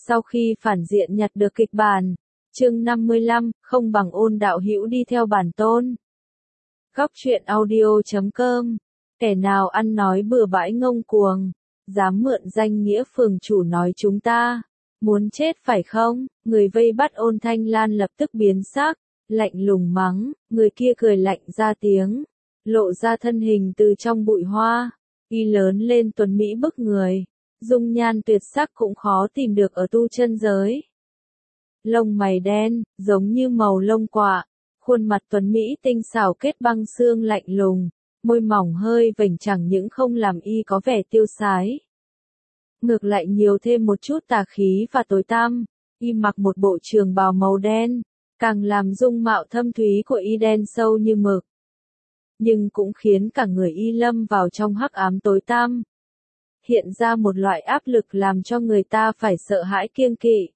Sau khi phản diện nhặt được kịch bản, chương 55, không bằng Ôn đạo hữu đi theo bản tôn. Góc truyện audio.com. Kẻ nào ăn nói bừa bãi ngông cuồng, dám mượn danh nghĩa phường chủ nói chúng ta muốn chết phải không? Người vây bắt Ôn Thanh Lan lập tức biến sắc, lạnh lùng mắng, người kia cười lạnh ra tiếng, lộ ra thân hình từ trong bụi hoa, y lớn lên tuấn mỹ bức người, dung nhan tuyệt sắc cũng khó tìm được ở tu chân giới. Lông mày đen, giống như màu lông quạ, khuôn mặt tuấn mỹ tinh xảo kết băng xương lạnh lùng, môi mỏng hơi vểnh chẳng những không làm y có vẻ tiêu sái, ngược lại nhiều thêm một chút tà khí và tối tăm. Y mặc một bộ trường bào màu đen, càng làm dung mạo thâm thúy của y đen sâu như mực, nhưng cũng khiến cả người y lâm vào trong hắc ám tối tăm, hiện ra một loại áp lực làm cho người ta phải sợ hãi kiêng kỵ.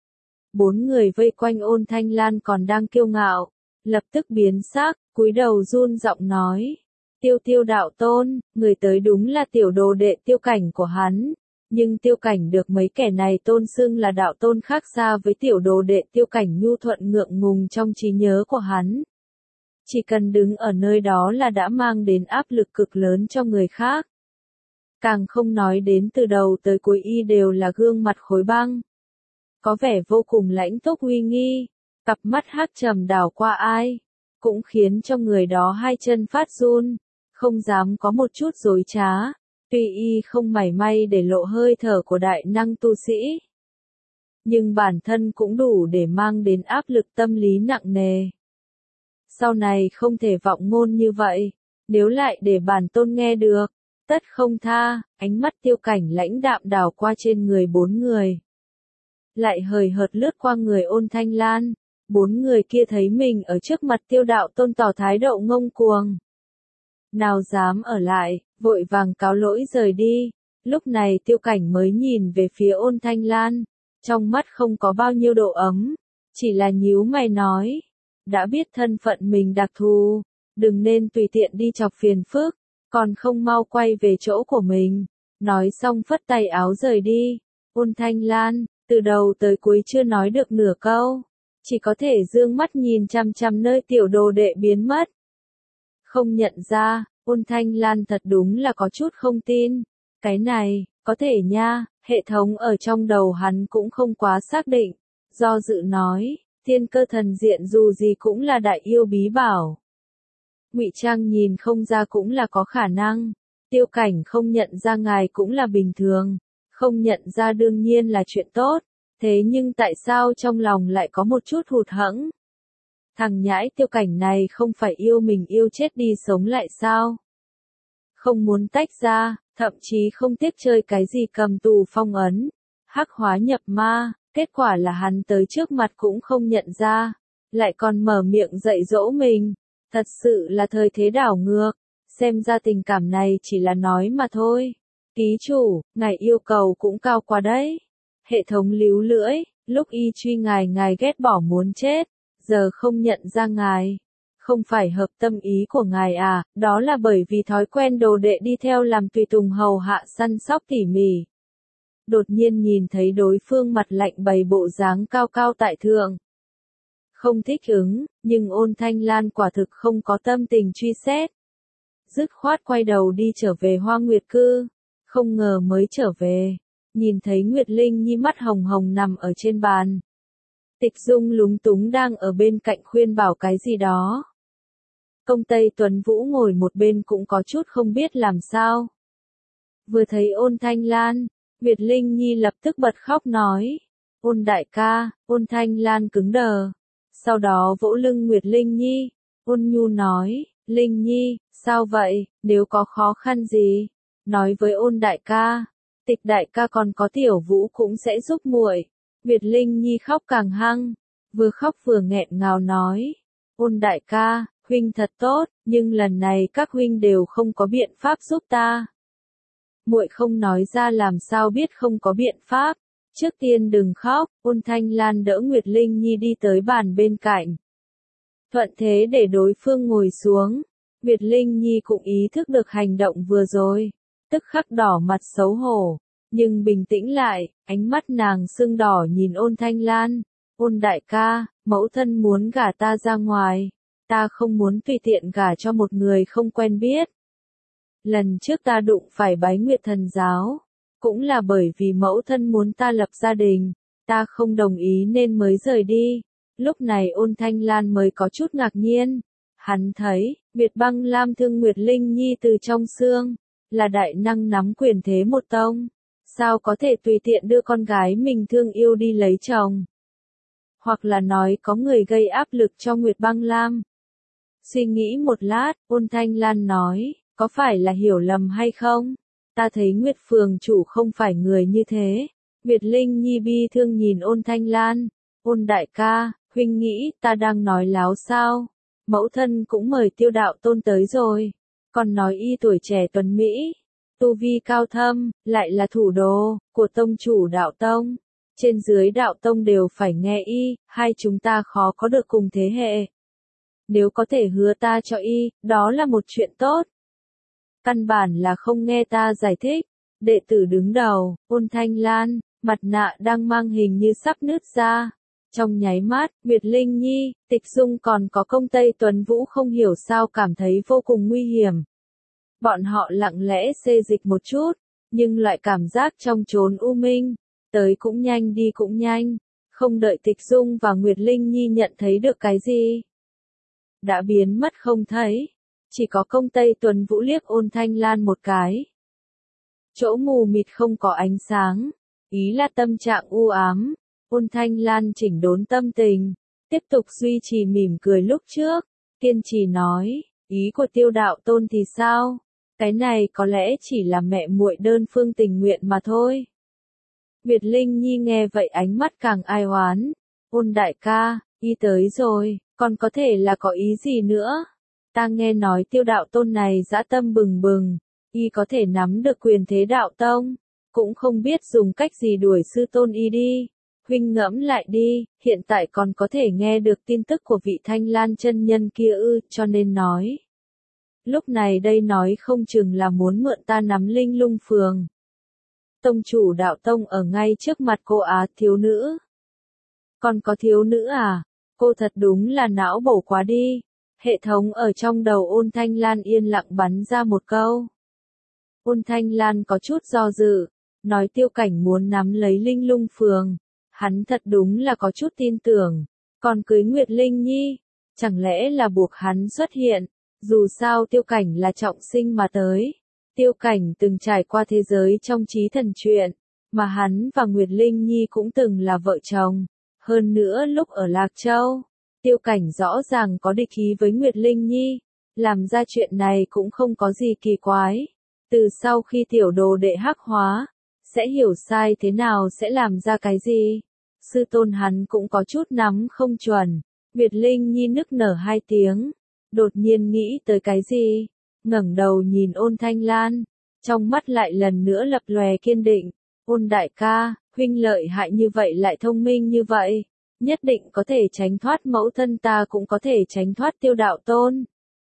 4 người vây quanh Ôn Thanh Lan còn đang kiêu ngạo, lập tức biến sắc, cúi đầu run giọng nói, Tiêu đạo tôn, người tới đúng là tiểu đồ đệ Tiêu Cảnh của hắn, nhưng Tiêu Cảnh được mấy kẻ này tôn xưng là đạo tôn khác xa với tiểu đồ đệ Tiêu Cảnh nhu thuận ngượng ngùng trong trí nhớ của hắn. Chỉ cần đứng ở nơi đó là đã mang đến áp lực cực lớn cho người khác. Càng không nói đến từ đầu tới cuối y đều là gương mặt khối băng, có vẻ vô cùng lãnh túc uy nghi, cặp mắt hắc trầm đảo qua ai, cũng khiến cho người đó hai chân phát run, không dám có một chút dối trá, tuy y không mảy may để lộ hơi thở của đại năng tu sĩ, nhưng bản thân cũng đủ để mang đến áp lực tâm lý nặng nề. Sau này không thể vọng ngôn như vậy, nếu lại để bản tôn nghe được, tất không tha. Ánh mắt Tiêu Cảnh lãnh đạm đảo qua trên người 4 người, lại hời hợt lướt qua người Ôn Thanh Lan. 4 người kia thấy mình ở trước mặt Tiêu đạo tôn tỏ thái độ ngông cuồng, nào dám ở lại, vội vàng cáo lỗi rời đi. Lúc này Tiêu Cảnh mới nhìn về phía Ôn Thanh Lan, trong mắt không có bao nhiêu độ ấm, chỉ là nhíu mày nói, đã biết thân phận mình đặc thù, đừng nên tùy tiện đi chọc phiền phức, còn không mau quay về chỗ của mình. Nói xong phất tay áo rời đi. Ôn Thanh Lan, từ đầu tới cuối chưa nói được nửa câu, chỉ có thể dương mắt nhìn chằm chằm nơi tiểu đồ đệ biến mất. Không nhận ra, Ôn Thanh Lan thật đúng là có chút không tin. Cái này, có thể nha, hệ thống ở trong đầu hắn cũng không quá xác định. Do dự nói, thiên cơ thần diện dù gì cũng là đại yêu bí bảo. Ngụy trang nhìn không ra cũng là có khả năng. Tiêu Cảnh không nhận ra ngài cũng là bình thường. Không nhận ra đương nhiên là chuyện tốt. Thế nhưng tại sao trong lòng lại có một chút hụt hẫng? Thằng nhãi Tiêu Cảnh này không phải yêu mình yêu chết đi sống lại sao? Không muốn tách ra, thậm chí không tiếc chơi cái gì cầm tù phong ấn, hắc hóa nhập ma, kết quả là hắn tới trước mặt cũng không nhận ra, lại còn mở miệng dạy dỗ mình, thật sự là thời thế đảo ngược, xem ra tình cảm này chỉ là nói mà thôi. Ký chủ, ngài yêu cầu cũng cao quá đấy. Hệ thống líu lưỡi, lúc y truy ngài ghét bỏ muốn chết, giờ không nhận ra ngài. Không phải hợp tâm ý của ngài à, đó là bởi vì thói quen đồ đệ đi theo làm tùy tùng hầu hạ săn sóc tỉ mỉ. Đột nhiên nhìn thấy đối phương mặt lạnh bày bộ dáng cao cao tại thượng. Không thích ứng, nhưng Ôn Thanh Lan quả thực không có tâm tình truy xét. Dứt khoát quay đầu đi trở về Hoa Nguyệt Cư, không ngờ mới trở về, nhìn thấy Nguyệt Linh Nhi mắt hồng hồng nằm ở trên bàn. Tịch Dung lúng túng đang ở bên cạnh khuyên bảo cái gì đó. Công Tây Tuấn Vũ ngồi một bên cũng có chút không biết làm sao. Vừa thấy Ôn Thanh Lan, Nguyệt Linh Nhi lập tức bật khóc nói, Ôn đại ca. Ôn Thanh Lan cứng đờ, sau đó vỗ lưng Nguyệt Linh Nhi, ôn nhu nói, Linh Nhi, sao vậy, nếu có khó khăn gì, nói với Ôn đại ca, Tịch đại ca còn có Tiểu Vũ cũng sẽ giúp muội. Nguyệt Linh Nhi khóc càng hăng, vừa khóc vừa nghẹn ngào nói, Ôn đại ca, huynh thật tốt, nhưng lần này các huynh đều không có biện pháp giúp ta. Muội không nói ra làm sao biết không có biện pháp. Trước tiên đừng khóc. Ôn Thanh Lan đỡ Nguyệt Linh Nhi đi tới bàn bên cạnh, thuận thế để đối phương ngồi xuống. Nguyệt Linh Nhi cũng ý thức được hành động vừa rồi, tức khắc đỏ mặt xấu hổ, nhưng bình tĩnh lại, ánh mắt nàng sưng đỏ nhìn Ôn Thanh Lan. Ôn đại ca, mẫu thân muốn gả ta ra ngoài, ta không muốn tùy tiện gả cho một người không quen biết. Lần trước ta đụng phải Bái Nguyệt Thần Giáo, cũng là bởi vì mẫu thân muốn ta lập gia đình, ta không đồng ý nên mới rời đi. Lúc này Ôn Thanh Lan mới có chút ngạc nhiên. Hắn thấy, Việt Băng Lam thương Nguyệt Linh Nhi từ trong xương, là đại năng nắm quyền thế một tông. Sao có thể tùy tiện đưa con gái mình thương yêu đi lấy chồng? Hoặc là nói có người gây áp lực cho Nguyệt Băng Lam. Suy nghĩ một lát, Ôn Thanh Lan nói, có phải là hiểu lầm hay không? Ta thấy Nguyệt Phường chủ không phải người như thế. Nguyệt Linh Nhi bi thương nhìn Ôn Thanh Lan. Ôn đại ca, huynh nghĩ ta đang nói láo sao? Mẫu thân cũng mời Tiêu đạo tôn tới rồi. Còn nói y tuổi trẻ tuấn Mỹ, tu vi cao thâm, lại là thủ đồ của tông chủ đạo tông. Trên dưới đạo tông đều phải nghe y, hai chúng ta khó có được cùng thế hệ. Nếu có thể hứa ta cho y, đó là một chuyện tốt. Căn bản là không nghe ta giải thích. Đệ tử đứng đầu, Ôn Thanh Lan, mặt nạ đang mang hình như sắp nứt ra. Trong nháy mắt, Nguyệt Linh Nhi, Tịch Dung còn có Công Tây Tuấn Vũ không hiểu sao cảm thấy vô cùng nguy hiểm. Bọn họ lặng lẽ xê dịch một chút, nhưng loại cảm giác trong chốn u minh, tới cũng nhanh đi cũng nhanh, không đợi Tịch Dung và Nguyệt Linh Nhi nhận thấy được cái gì. Đã biến mất không thấy, chỉ có Công Tây Tuấn Vũ liếc Ôn Thanh Lan một cái. Chỗ mù mịt không có ánh sáng, ý là tâm trạng u ám. Ôn Thanh Lan chỉnh đốn tâm tình, tiếp tục duy trì mỉm cười lúc trước, kiên trì nói, ý của Tiêu đạo tôn thì sao? Cái này có lẽ chỉ là mẹ muội đơn phương tình nguyện mà thôi. Nguyệt Linh Nhi nghe vậy ánh mắt càng ai oán. Ôn đại ca, y tới rồi, còn có thể là có ý gì nữa? Ta nghe nói Tiêu đạo tôn này dã tâm bừng bừng, y có thể nắm được quyền thế đạo tông, cũng không biết dùng cách gì đuổi sư tôn y đi. Huynh ngẫm lại đi, hiện tại còn có thể nghe được tin tức của vị Thanh Lan chân nhân kia ư, cho nên nói. Lúc này đây nói không chừng là muốn mượn ta nắm Linh Lung Phường. Tông chủ đạo tông ở ngay trước mặt cô á, thiếu nữ. Còn có thiếu nữ à? Cô thật đúng là não bổ quá đi. Hệ thống ở trong đầu Ôn Thanh Lan yên lặng bắn ra một câu. Ôn Thanh Lan có chút do dự, nói Tiêu Cảnh muốn nắm lấy Linh Lung Phường. Hắn thật đúng là có chút tin tưởng, còn cưới Nguyệt Linh Nhi, chẳng lẽ là buộc hắn xuất hiện, dù sao Tiêu Cảnh là trọng sinh mà tới. Tiêu Cảnh từng trải qua thế giới trong trí thần truyện, mà hắn và Nguyệt Linh Nhi cũng từng là vợ chồng. Hơn nữa lúc ở Lạc Châu, Tiêu Cảnh rõ ràng có địch ý với Nguyệt Linh Nhi, làm ra chuyện này cũng không có gì kỳ quái. Từ sau khi tiểu đồ đệ hắc hóa, sẽ hiểu sai thế nào sẽ làm ra cái gì. Sư tôn hắn cũng có chút nắm không chuẩn. Nguyệt Linh Nhi nức nở hai tiếng, đột nhiên nghĩ tới cái gì, ngẩng đầu nhìn Ôn Thanh Lan, trong mắt lại lần nữa lập lòe kiên định. Ôn đại ca, huynh lợi hại như vậy lại thông minh như vậy, nhất định có thể tránh thoát mẫu thân, ta cũng có thể tránh thoát Tiêu đạo tôn.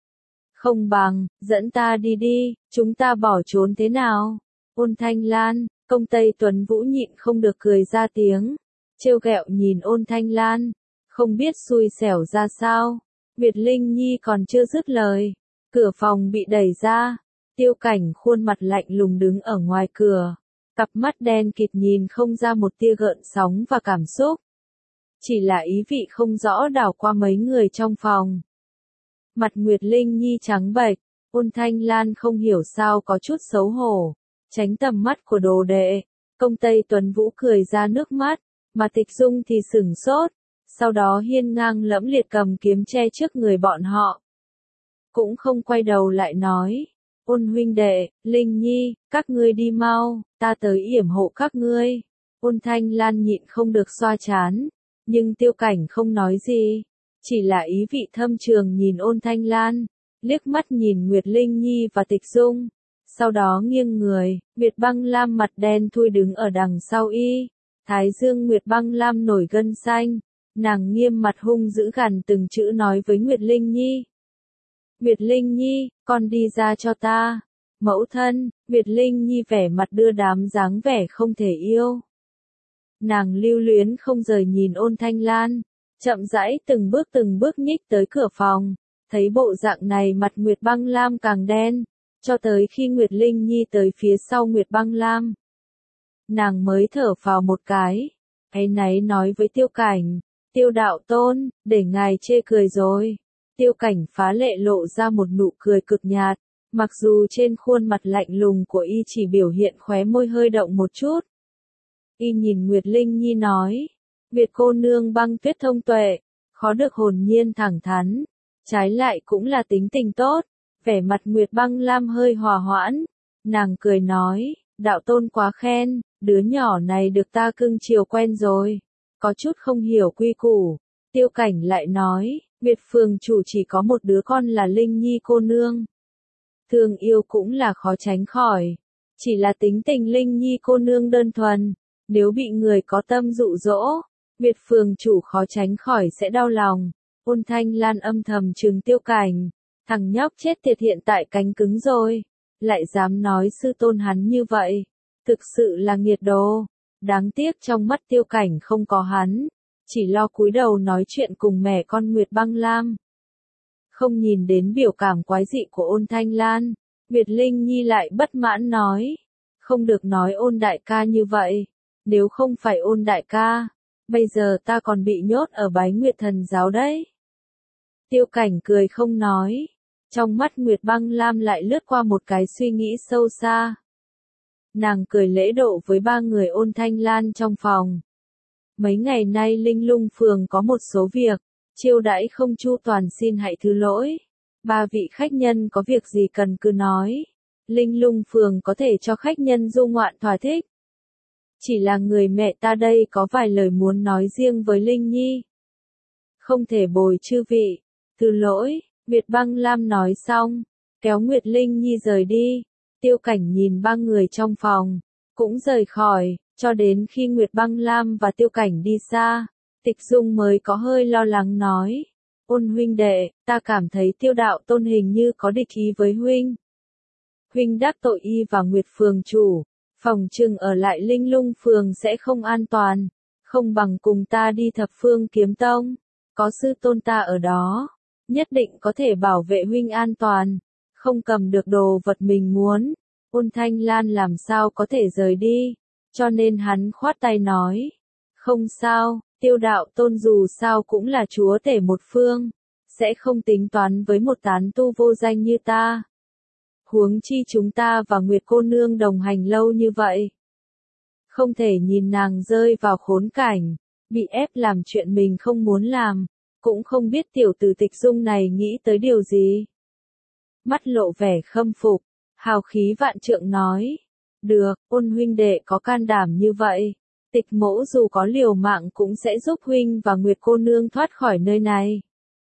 Không bằng, dẫn ta đi đi, chúng ta bỏ trốn thế nào? Ôn Thanh Lan, Công Tây Tuấn Vũ nhịn không được cười ra tiếng, trêu ghẹo nhìn Ôn Thanh Lan, không biết xui xẻo ra sao. Nguyệt Linh Nhi còn chưa dứt lời, cửa phòng bị đẩy ra, Tiêu Cảnh khuôn mặt lạnh lùng đứng ở ngoài cửa, cặp mắt đen kịt nhìn không ra một tia gợn sóng và cảm xúc, chỉ là ý vị không rõ đảo qua mấy người trong phòng. Mặt Nguyệt Linh Nhi trắng bệch, Ôn Thanh Lan không hiểu sao có chút xấu hổ, tránh tầm mắt của đồ đệ. Công Tây Tuấn Vũ cười ra nước mắt, mà Tịch Dung thì sửng sốt, sau đó hiên ngang lẫm liệt cầm kiếm che trước người bọn họ. Cũng không quay đầu lại nói, Ôn huynh đệ, Linh Nhi, các ngươi đi mau, ta tới yểm hộ các ngươi. Ôn Thanh Lan nhịn không được xoa trán, nhưng Tiêu Cảnh không nói gì, chỉ là ý vị thâm trường nhìn Ôn Thanh Lan, liếc mắt nhìn Nguyệt Linh Nhi và Tịch Dung, sau đó nghiêng người. Nguyệt Băng Lam mặt đen thui đứng ở đằng sau y, thái dương Nguyệt Băng Lam nổi gân xanh, nàng nghiêm mặt hung dữ gằn từng chữ nói với Nguyệt Linh Nhi. Nguyệt Linh Nhi, con đi ra cho ta. Mẫu thân, Nguyệt Linh Nhi vẻ mặt đưa đám dáng vẻ không thể yêu. Nàng lưu luyến không rời nhìn Ôn Thanh Lan, chậm rãi từng bước nhích tới cửa phòng, thấy bộ dạng này mặt Nguyệt Băng Lam càng đen, cho tới khi Nguyệt Linh Nhi tới phía sau Nguyệt Băng Lam. Nàng mới thở phào một cái, áy náy nói với Tiêu Cảnh, Tiêu đạo tôn, để ngài chê cười rồi. Tiêu Cảnh phá lệ lộ ra một nụ cười cực nhạt, mặc dù trên khuôn mặt lạnh lùng của y chỉ biểu hiện khóe môi hơi động một chút. Y nhìn Nguyệt Linh Nhi nói, Nguyệt cô nương băng tuyết thông tuệ, khó được hồn nhiên thẳng thắn, trái lại cũng là tính tình tốt. Vẻ mặt Nguyệt Băng Lam hơi hòa hoãn, nàng cười nói, đạo tôn quá khen, đứa nhỏ này được ta cưng chiều quen rồi, có chút không hiểu quy củ. Tiêu Cảnh lại nói, Nguyệt phường chủ chỉ có một đứa con là Linh Nhi cô nương. Thương yêu cũng là khó tránh khỏi, chỉ là tính tình Linh Nhi cô nương đơn thuần, nếu bị người có tâm dụ dỗ, Nguyệt phường chủ khó tránh khỏi sẽ đau lòng. Ôn Thanh Lan âm thầm trừng Tiêu Cảnh, thằng nhóc chết tiệt hiện tại cánh cứng rồi, lại dám nói sư tôn hắn như vậy, thực sự là nghiệt đồ. Đáng tiếc trong mắt Tiêu Cảnh không có hắn, chỉ lo cúi đầu nói chuyện cùng mẹ con Nguyệt Băng Lam. Không nhìn đến biểu cảm quái dị của Ôn Thanh Lan, Nguyệt Linh Nhi lại bất mãn nói, không được nói Ôn đại ca như vậy, nếu không phải Ôn đại ca, bây giờ ta còn bị nhốt ở Bái Nguyệt Thần giáo đấy. Tiêu Cảnh cười không nói, trong mắt Nguyệt Băng Lam lại lướt qua một cái suy nghĩ sâu xa. Nàng cười lễ độ với ba người Ôn Thanh Lan trong phòng. Mấy ngày nay Linh Lung phường có một số việc, chiêu đãi không chu toàn xin hãy thứ lỗi. Ba vị khách nhân có việc gì cần cứ nói. Linh Lung phường có thể cho khách nhân du ngoạn thỏa thích. Chỉ là người mẹ ta đây có vài lời muốn nói riêng với Linh Nhi. Không thể bồi chư vị. Thứ lỗi, Nguyệt Băng Lam nói xong, kéo Nguyệt Linh Nhi rời đi. Tiêu Cảnh nhìn ba người trong phòng, cũng rời khỏi, cho đến khi Nguyệt Băng Lam và Tiêu Cảnh đi xa, Tịch Dung mới có hơi lo lắng nói, Ôn huynh đệ, ta cảm thấy Tiêu đạo tôn hình như có địch ý với huynh. Huynh đắc tội y và Nguyệt phường chủ, phòng trừng ở lại Linh Lung phường sẽ không an toàn, không bằng cùng ta đi Thập Phương Kiếm Tông, có sư tôn ta ở đó, nhất định có thể bảo vệ huynh an toàn, không cầm được đồ vật mình muốn. Ôn Thanh Lan làm sao có thể rời đi, cho nên hắn khoát tay nói, không sao, Tiêu đạo tôn dù sao cũng là chúa tể một phương, sẽ không tính toán với một tán tu vô danh như ta. Huống chi chúng ta và Nguyệt cô nương đồng hành lâu như vậy, không thể nhìn nàng rơi vào khốn cảnh, bị ép làm chuyện mình không muốn làm, cũng không biết tiểu tử Tịch Dung này nghĩ tới điều gì. Mắt lộ vẻ khâm phục, hào khí vạn trượng nói, được, Ôn huynh đệ có can đảm như vậy, Tịch mỗ dù có liều mạng cũng sẽ giúp huynh và Nguyệt cô nương thoát khỏi nơi này.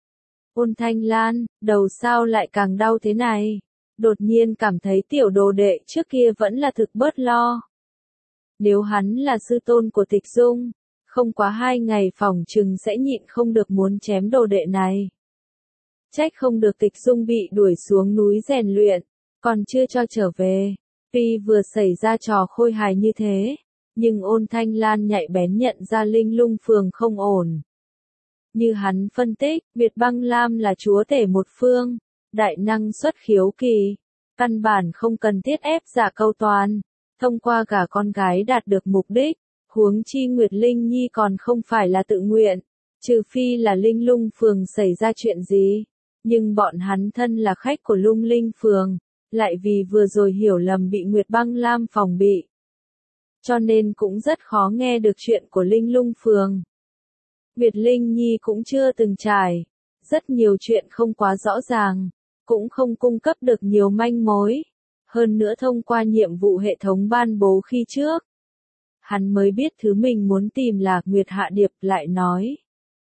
Ôn Thanh Lan, đầu sao lại càng đau thế này, đột nhiên cảm thấy tiểu đồ đệ trước kia vẫn là thực bớt lo. Nếu hắn là sư tôn của Tịch Dung, không quá 2 ngày phòng trừng sẽ nhịn không được muốn chém đồ đệ này. Trách không được Tịch Dung bị đuổi xuống núi rèn luyện, còn chưa cho trở về. Tuy vừa xảy ra trò khôi hài như thế, nhưng Ôn Thanh Lan nhạy bén nhận ra Linh Lung phường không ổn. Như hắn phân tích, Nguyệt Băng Lam là chúa tể một phương, đại năng xuất khiếu kỳ, căn bản không cần thiết ép giả câu toàn, thông qua cả con gái đạt được mục đích, huống chi Nguyệt Linh Nhi còn không phải là tự nguyện, trừ phi là Linh Lung phường xảy ra chuyện gì, nhưng bọn hắn thân là khách của Lung Linh phường, lại vì vừa rồi hiểu lầm bị Nguyệt Băng Lam phòng bị. Cho nên cũng rất khó nghe được chuyện của Linh Lung phường. Nguyệt Linh Nhi cũng chưa từng trải, rất nhiều chuyện không quá rõ ràng, cũng không cung cấp được nhiều manh mối. Hơn nữa thông qua nhiệm vụ hệ thống ban bố khi trước, hắn mới biết thứ mình muốn tìm là Nguyệt Hạ Điệp lại nói.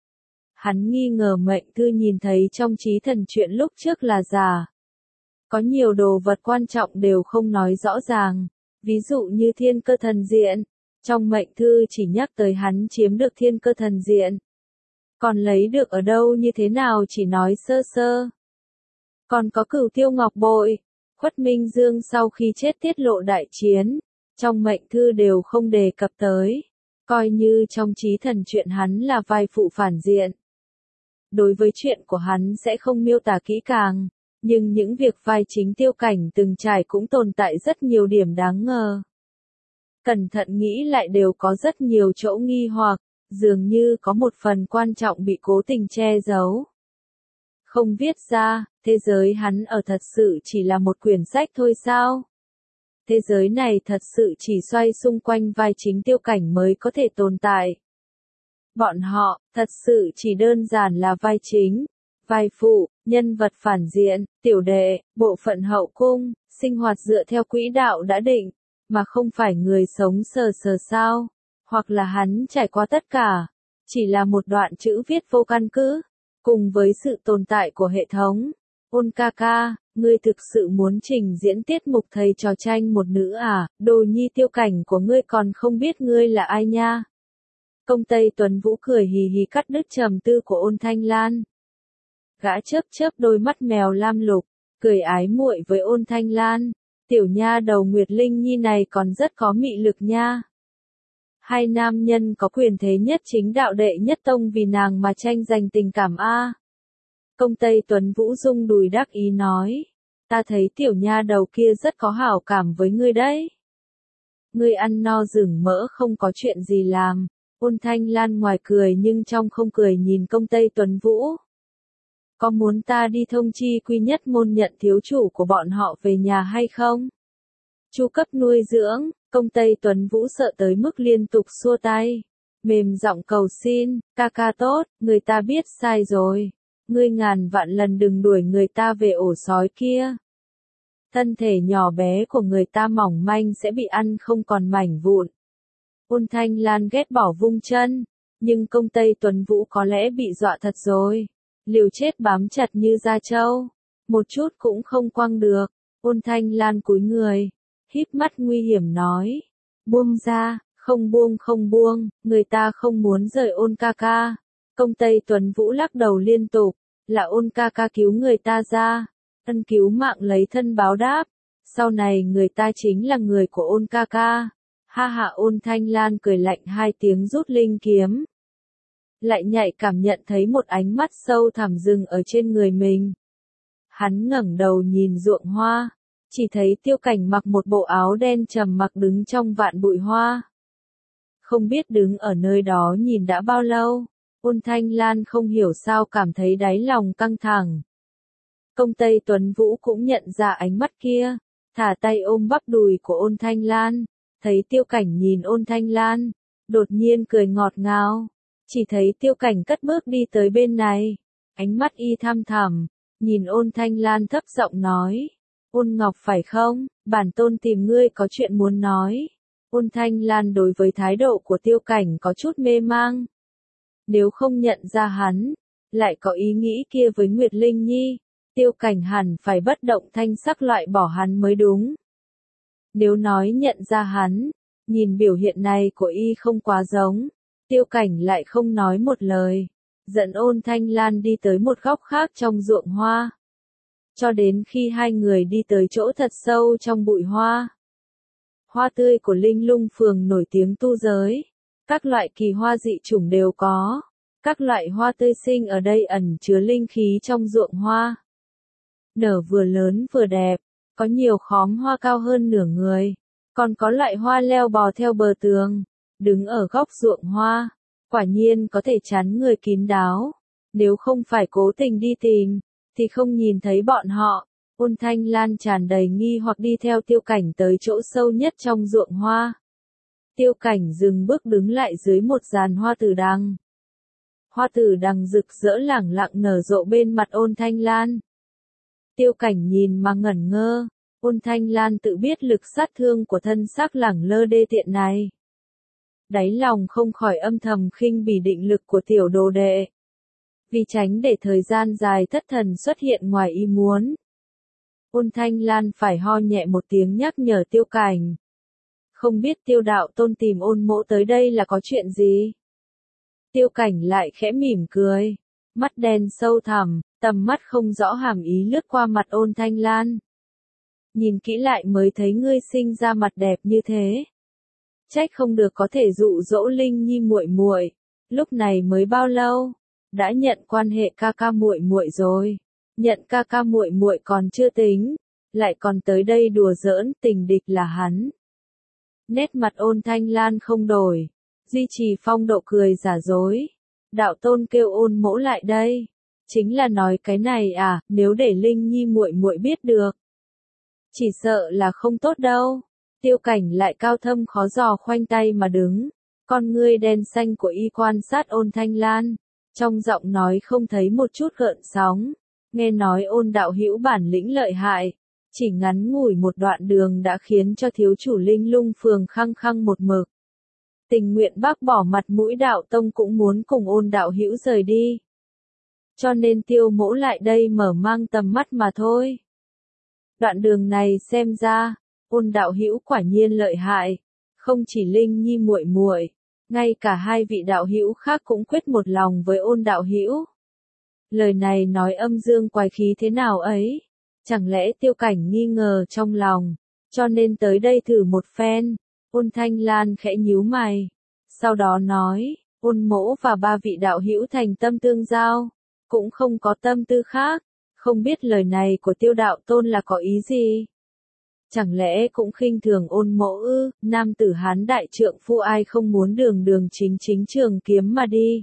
Hắn nghi ngờ mệnh thư nhìn thấy trong trí thần chuyện lúc trước là giả. Có nhiều đồ vật quan trọng đều không nói rõ ràng, ví dụ như thiên cơ thần diện, trong mệnh thư chỉ nhắc tới hắn chiếm được thiên cơ thần diện. Còn lấy được ở đâu như thế nào chỉ nói sơ sơ. Còn có Cửu Tiêu Ngọc Bội, Khuất Minh Dương sau khi chết tiết lộ đại chiến, trong mệnh thư đều không đề cập tới, coi như trong chí thần chuyện hắn là vai phụ phản diện. Đối với chuyện của hắn sẽ không miêu tả kỹ càng, nhưng những việc vai chính Tiêu Cảnh từng trải cũng tồn tại rất nhiều điểm đáng ngờ. Cẩn thận nghĩ lại đều có rất nhiều chỗ nghi hoặc, dường như có một phần quan trọng bị cố tình che giấu. Không viết ra, thế giới hắn ở thật sự chỉ là một quyển sách thôi sao? Thế giới này thật sự chỉ xoay xung quanh vai chính Tiêu Cảnh mới có thể tồn tại. Bọn họ, thật sự chỉ đơn giản là vai chính, vai phụ, nhân vật phản diện, tiểu đệ, bộ phận hậu cung, sinh hoạt dựa theo quỹ đạo đã định, mà không phải người sống sờ sờ sao, hoặc là hắn trải qua tất cả, chỉ là một đoạn chữ viết vô căn cứ, cùng với sự tồn tại của hệ thống. Ôn ca ca, ngươi thực sự muốn trình diễn tiết mục thầy trò tranh một nữ à, đồ nhi Tiêu Cảnh của ngươi còn không biết ngươi là ai nha. Công Tây Tuấn Vũ cười hì hì cắt đứt trầm tư của Ôn Thanh Lan. Gã chớp chớp đôi mắt mèo lam lục, cười ái muội với Ôn Thanh Lan, tiểu nha đầu Nguyệt Linh Nhi này còn rất có mị lực nha. Hai nam nhân có quyền thế nhất chính đạo đệ nhất tông vì nàng mà tranh giành tình cảm a. Công Tây Tuấn Vũ rung đùi đắc ý nói, ta thấy tiểu nha đầu kia rất có hảo cảm với ngươi đấy. Ngươi ăn no rừng mỡ không có chuyện gì làm. Ôn Thanh Lan ngoài cười nhưng trong không cười nhìn Công Tây Tuấn Vũ. Có muốn ta đi thông chi Quy Nhất Môn nhận thiếu chủ của bọn họ về nhà hay không? Chu cấp nuôi dưỡng, Công Tây Tuấn Vũ sợ tới mức liên tục xua tay. Mềm giọng cầu xin, ca ca tốt, người ta biết sai rồi. Ngươi ngàn vạn lần đừng đuổi người ta về ổ sói kia. Thân thể nhỏ bé của người ta mỏng manh sẽ bị ăn không còn mảnh vụn. Ôn Thanh Lan ghét bỏ vung chân, nhưng Công Tây Tuấn Vũ có lẽ bị dọa thật rồi. Liều chết bám chặt như da trâu, một chút cũng không quăng được. Ôn Thanh Lan cúi người, híp mắt nguy hiểm nói, buông ra, không buông, người ta không muốn rời Ôn ca ca. Công Tây Tuấn Vũ lắc đầu liên tục, là Ôn ca ca cứu người ta ra, ân cứu mạng lấy thân báo đáp, sau này người ta chính là người của Ôn ca ca. Ha ha. Ôn Thanh Lan cười lạnh hai tiếng rút linh kiếm. Lại nhạy cảm nhận thấy một ánh mắt sâu thẳm dừng ở trên người mình. Hắn ngẩng đầu nhìn ruộng hoa, chỉ thấy Tiêu Cảnh mặc một bộ áo đen trầm mặc đứng trong vạn bụi hoa. Không biết đứng ở nơi đó nhìn đã bao lâu, Ôn Thanh Lan không hiểu sao cảm thấy đáy lòng căng thẳng. Công Tây Tuấn Vũ cũng nhận ra ánh mắt kia, thả tay ôm bắp đùi của Ôn Thanh Lan. Thấy Tiêu Cảnh nhìn Ôn Thanh Lan, đột nhiên cười ngọt ngào. Chỉ thấy Tiêu Cảnh cất bước đi tới bên này, ánh mắt y thăm thẳm, nhìn Ôn Thanh Lan thấp giọng nói, Ôn Ngọc phải không, bản tôn tìm ngươi có chuyện muốn nói. Ôn Thanh Lan đối với thái độ của Tiêu Cảnh có chút mê mang. Nếu không nhận ra hắn, lại có ý nghĩ kia với Nguyệt Linh Nhi, Tiêu Cảnh hẳn phải bất động thanh sắc loại bỏ hắn mới đúng. Nếu nói nhận ra hắn, nhìn biểu hiện này của y không quá giống, Tiêu Cảnh lại không nói một lời, dẫn Ôn Thanh Lan đi tới một góc khác trong ruộng hoa. Cho đến khi hai người đi tới chỗ thật sâu trong bụi hoa. Hoa tươi của Linh Lung phường nổi tiếng tu giới, các loại kỳ hoa dị chủng đều có, các loại hoa tươi sinh ở đây ẩn chứa linh khí trong ruộng hoa. Nở vừa lớn vừa đẹp. Có nhiều khóm hoa cao hơn nửa người, còn có loại hoa leo bò theo bờ tường, đứng ở góc ruộng hoa, quả nhiên có thể chắn người kín đáo. Nếu không phải cố tình đi tìm, thì không nhìn thấy bọn họ. Ôn Thanh Lan tràn đầy nghi hoặc đi theo Tiêu Cảnh tới chỗ sâu nhất trong ruộng hoa. Tiêu Cảnh dừng bước đứng lại dưới một giàn hoa tử đằng. Hoa tử đằng rực rỡ lẳng lặng nở rộ bên mặt Ôn Thanh Lan. Tiêu Cảnh nhìn mà ngẩn ngơ, Ôn Thanh Lan tự biết lực sát thương của thân xác lẳng lơ đê tiện này. Đáy lòng không khỏi âm thầm khinh bỉ định lực của tiểu đồ đệ. Vì tránh để thời gian dài thất thần xuất hiện ngoài ý muốn. Ôn Thanh Lan phải ho nhẹ một tiếng nhắc nhở Tiêu Cảnh. Không biết Tiêu đạo tôn tìm Ôn mỗ tới đây là có chuyện gì? Tiêu Cảnh lại khẽ mỉm cười, mắt đen sâu thẳm. Tầm mắt không rõ hàm ý lướt qua mặt Ôn Thanh Lan. nhìn kỹ lại mới thấy ngươi sinh ra mặt đẹp như thế. Trách không được có thể dụ dỗ Linh Nhi muội muội. Lúc này mới bao lâu, đã nhận quan hệ ca ca muội muội rồi. Nhận ca ca muội muội còn chưa tính, lại còn tới đây đùa giỡn, tình địch là hắn. Nét mặt Ôn Thanh Lan không đổi, duy trì phong độ cười giả dối. Đạo Tôn kêu Ôn mỗ lại đây, chính là nói cái này à, nếu để Linh Nhi muội muội biết được, chỉ sợ là không tốt đâu. Tiêu Cảnh lại cao thâm khó dò khoanh tay mà đứng, con ngươi đen xanh của y quan sát Ôn Thanh Lan, trong giọng nói không thấy một chút gợn sóng. Nghe nói Ôn đạo hữu bản lĩnh lợi hại, chỉ ngắn ngủi một đoạn đường đã khiến cho thiếu chủ Linh Lung phường khăng khăng một mực. Tình nguyện bác bỏ mặt mũi đạo tông cũng muốn cùng Ôn đạo hữu rời đi. Cho nên Tiêu mỗ lại đây mở mang tầm mắt mà thôi. Đoạn đường này xem ra, Ôn đạo hữu quả nhiên lợi hại, không chỉ Linh Nhi muội muội, ngay cả hai vị đạo hữu khác cũng quyết một lòng với Ôn đạo hữu. Lời này nói âm dương quái khí thế nào ấy? Chẳng lẽ Tiêu Cảnh nghi ngờ trong lòng, cho nên tới đây thử một phen. Ôn Thanh Lan khẽ nhíu mày, sau đó nói, Ôn mỗ và ba vị đạo hữu thành tâm tương giao, cũng không có tâm tư khác, không biết lời này của Tiêu đạo tôn là có ý gì? Chẳng lẽ cũng khinh thường Ôn mỗ ư? Nam tử Hán đại trượng phu ai không muốn đường đường chính chính trường kiếm mà đi.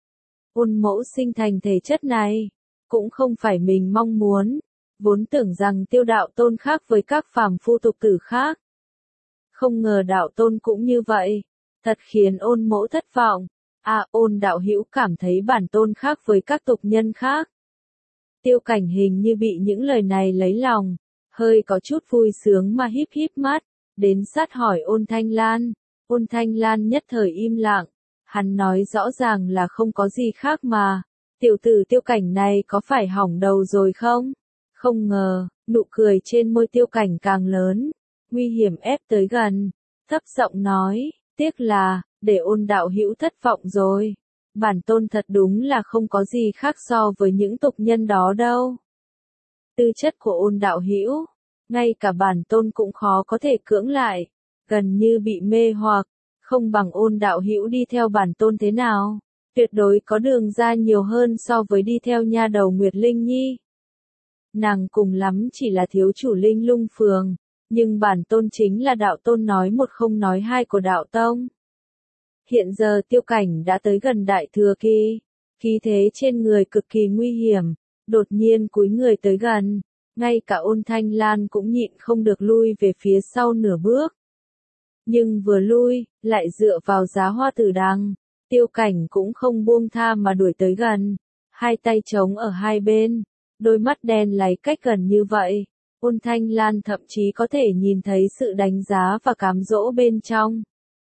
Ôn mỗ sinh thành thể chất này, cũng không phải mình mong muốn, vốn tưởng rằng Tiêu đạo tôn khác với các phàm phu tục tử khác. Không ngờ đạo tôn cũng như vậy, thật khiến Ôn mỗ thất vọng. À, Ôn đạo hữu cảm thấy bản tôn khác với các tục nhân khác. Tiêu Cảnh hình như bị những lời này lấy lòng, hơi có chút vui sướng mà híp híp mắt, đến sát hỏi Ôn Thanh Lan. Ôn Thanh Lan nhất thời im lặng, hắn nói rõ ràng là không có gì khác mà. Tiểu tử Tiêu Cảnh này có phải hỏng đầu rồi không? Không ngờ, nụ cười trên môi Tiêu Cảnh càng lớn, nguy hiểm ép tới gần, thấp giọng nói, tiếc là, để Ôn đạo hữu thất vọng rồi. Bản tôn thật đúng là không có gì khác so với những tục nhân đó đâu. Tư chất của Ôn đạo hữu, ngay cả bản tôn cũng khó có thể cưỡng lại, gần như bị mê hoặc, không bằng Ôn đạo hữu đi theo bản tôn thế nào, tuyệt đối có đường ra nhiều hơn so với đi theo nha đầu Nguyệt Linh Nhi. Nàng cùng lắm chỉ là thiếu chủ Linh Lung phường, nhưng bản tôn chính là đạo tôn nói một không nói hai của đạo tông. Hiện giờ Tiêu Cảnh đã tới gần đại thừa kỳ, khí thế trên người cực kỳ nguy hiểm, đột nhiên cúi người tới gần, ngay cả Ôn Thanh Lan cũng nhịn không được lui về phía sau nửa bước. Nhưng vừa lui, lại dựa vào giá hoa tử đằng, Tiêu Cảnh cũng không buông tha mà đuổi tới gần, hai tay trống ở hai bên, đôi mắt đen láy cách gần như vậy. Ôn Thanh Lan thậm chí có thể nhìn thấy sự đánh giá và cám dỗ bên trong.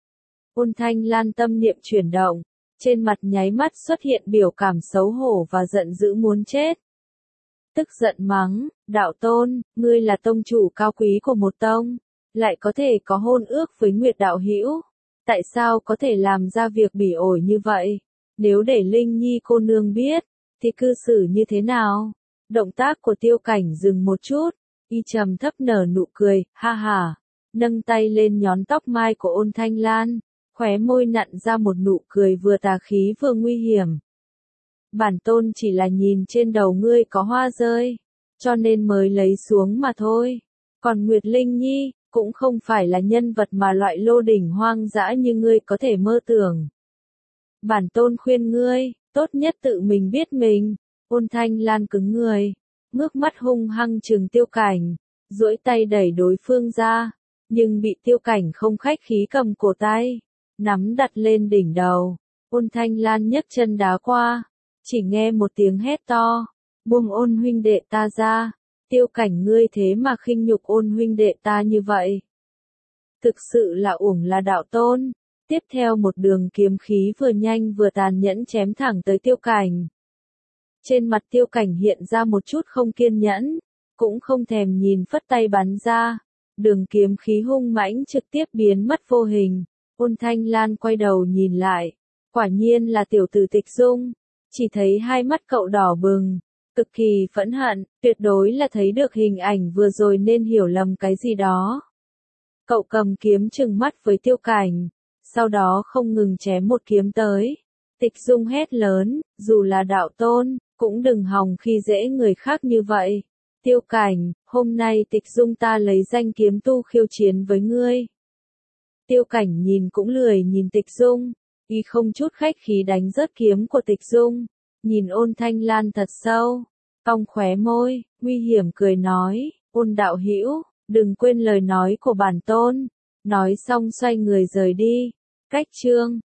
Ôn Thanh Lan tâm niệm chuyển động, trên mặt nháy mắt xuất hiện biểu cảm xấu hổ và giận dữ muốn chết. Tức giận mắng, đạo tôn, ngươi là tông chủ cao quý của một tông, lại có thể có hôn ước với Nguyệt đạo hữu, tại sao có thể làm ra việc bỉ ổi như vậy? Nếu để Linh Nhi cô nương biết, thì cư xử như thế nào? Động tác của Tiêu Cảnh dừng một chút, y trầm thấp nở nụ cười, ha ha, nâng tay lên nhón tóc mai của Ôn Thanh Lan, khóe môi nặn ra một nụ cười vừa tà khí vừa nguy hiểm. Bản tôn chỉ là nhìn trên đầu ngươi có hoa rơi, cho nên mới lấy xuống mà thôi. Còn Nguyệt Linh Nhi, cũng không phải là nhân vật mà loại lô đỉnh hoang dã như ngươi có thể mơ tưởng. Bản tôn khuyên ngươi, tốt nhất tự mình biết mình. Ôn Thanh Lan cứng người, ngước mắt hung hăng trừng Tiêu Cảnh, duỗi tay đẩy đối phương ra, nhưng bị Tiêu Cảnh không khách khí cầm cổ tay, nắm đặt lên đỉnh đầu. Ôn Thanh Lan nhấc chân đá qua, chỉ nghe một tiếng hét to, buông Ôn huynh đệ ta ra. Tiêu Cảnh ngươi thế mà khinh nhục Ôn huynh đệ ta như vậy. Thực sự là uổng là đạo tôn. Tiếp theo một đường kiếm khí vừa nhanh vừa tàn nhẫn chém thẳng tới Tiêu Cảnh. Trên mặt Tiêu Cảnh hiện ra một chút không kiên nhẫn, cũng không thèm nhìn phất tay bắn ra. Đường kiếm khí hung mãnh trực tiếp biến mất vô hình. Ôn Thanh Lan quay đầu nhìn lại, quả nhiên là tiểu tử Tịch Dung, chỉ thấy hai mắt cậu đỏ bừng, cực kỳ phẫn hận, tuyệt đối là thấy được hình ảnh vừa rồi nên hiểu lầm cái gì đó. Cậu cầm kiếm trừng mắt với Tiêu Cảnh, sau đó không ngừng chém một kiếm tới. Tịch Dung hét lớn, dù là đạo tôn, cũng đừng hòng khi dễ người khác như vậy. Tiêu Cảnh, hôm nay Tịch Dung ta lấy danh kiếm tu khiêu chiến với ngươi. Tiêu Cảnh nhìn cũng lười nhìn Tịch Dung, y không chút khách khí đánh rớt kiếm của Tịch Dung, nhìn Ôn Thanh Lan thật sâu, cong khóe môi, nguy hiểm cười nói, Ôn đạo hữu, đừng quên lời nói của bản tôn. Nói xong xoay người rời đi. Cách chương